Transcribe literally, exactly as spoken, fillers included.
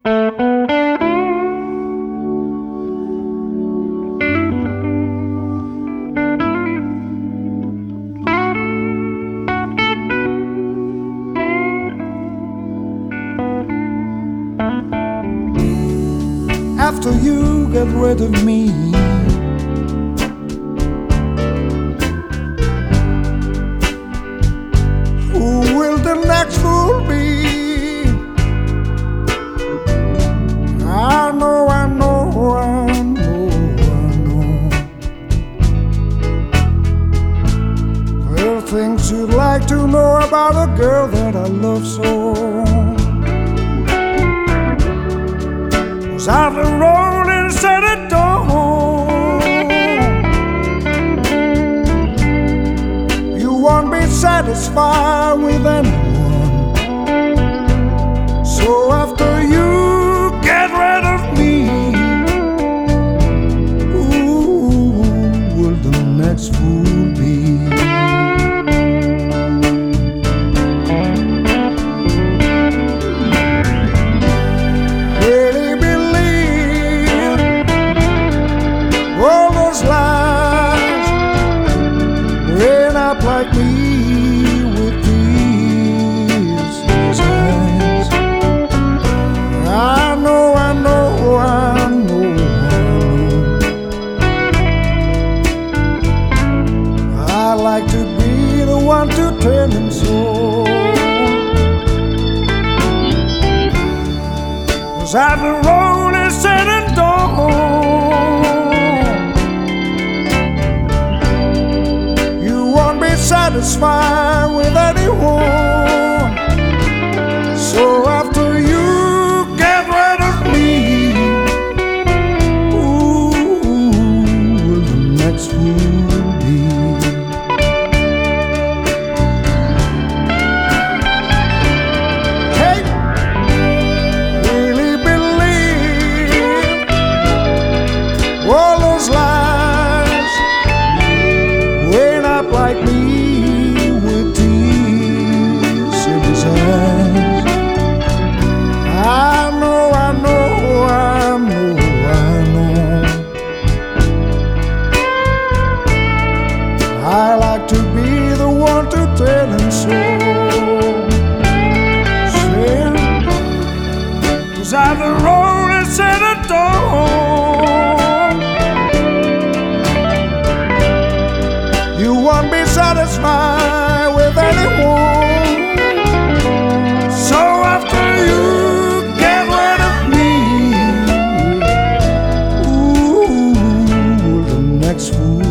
After you get rid of me, who will the next fool be? I know, I know, I know, I know. There are things you'd like to know about a girl that I love so. Was out the road and said it don't. You won't be satisfied with anyone. So after you get rid of me, who will the next fool be? Like me with these eyes. I know, I know, I know, I know. I like to be the one to tell him so. 'Cause I've been rolling, said and done. Satisfied with anyone. So after you get rid of me, who will the next fool be? Hey, really believe all those lies weighing up like me? I like to be the one to tell him so. Say, 'cause I've the road and said it don't. You won't be satisfied with anyone. So after you get rid of me, who will the next fool?